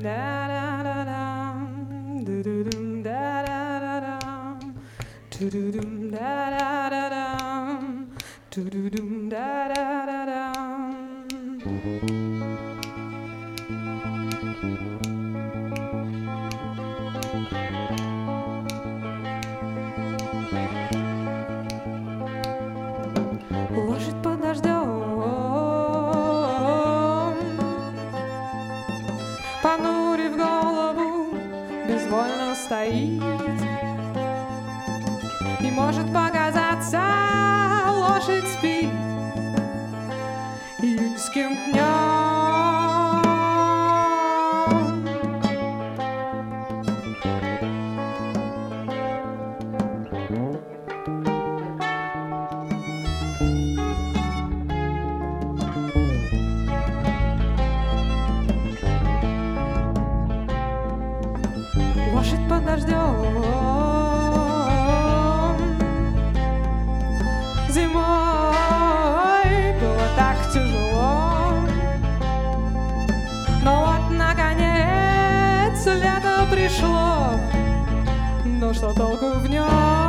Лошадь под дождем, понурив голову, безвольно стоит. И может показаться, лошадь спит июльским днем. Лошадь под дождем, зимой было так тяжело, но вот наконец лето пришло, но что толку в нем?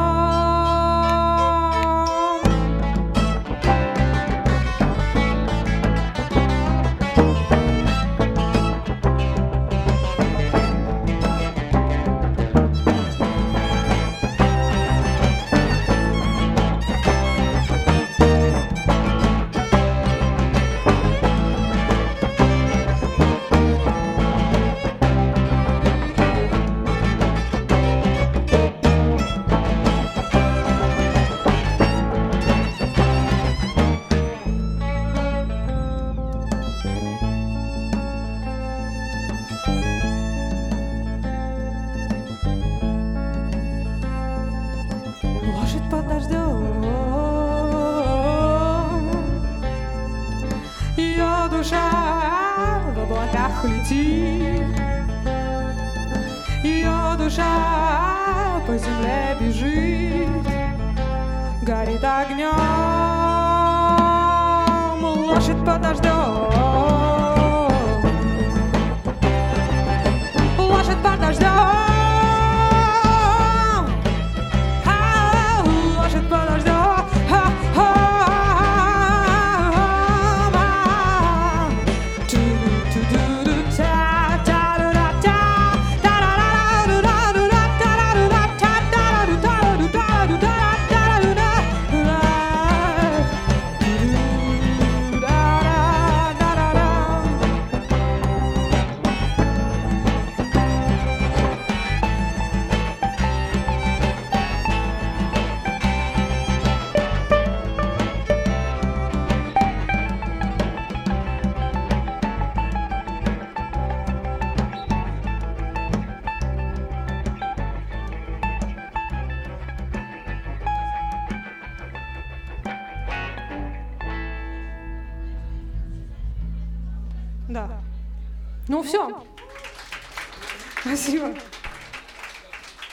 Лошадь под дождем, ее душа в облаках летит, ее душа по земле бежит, горит огнем. Лошадь под дождем, лошадь под дождем. Да. Ну все. Спасибо.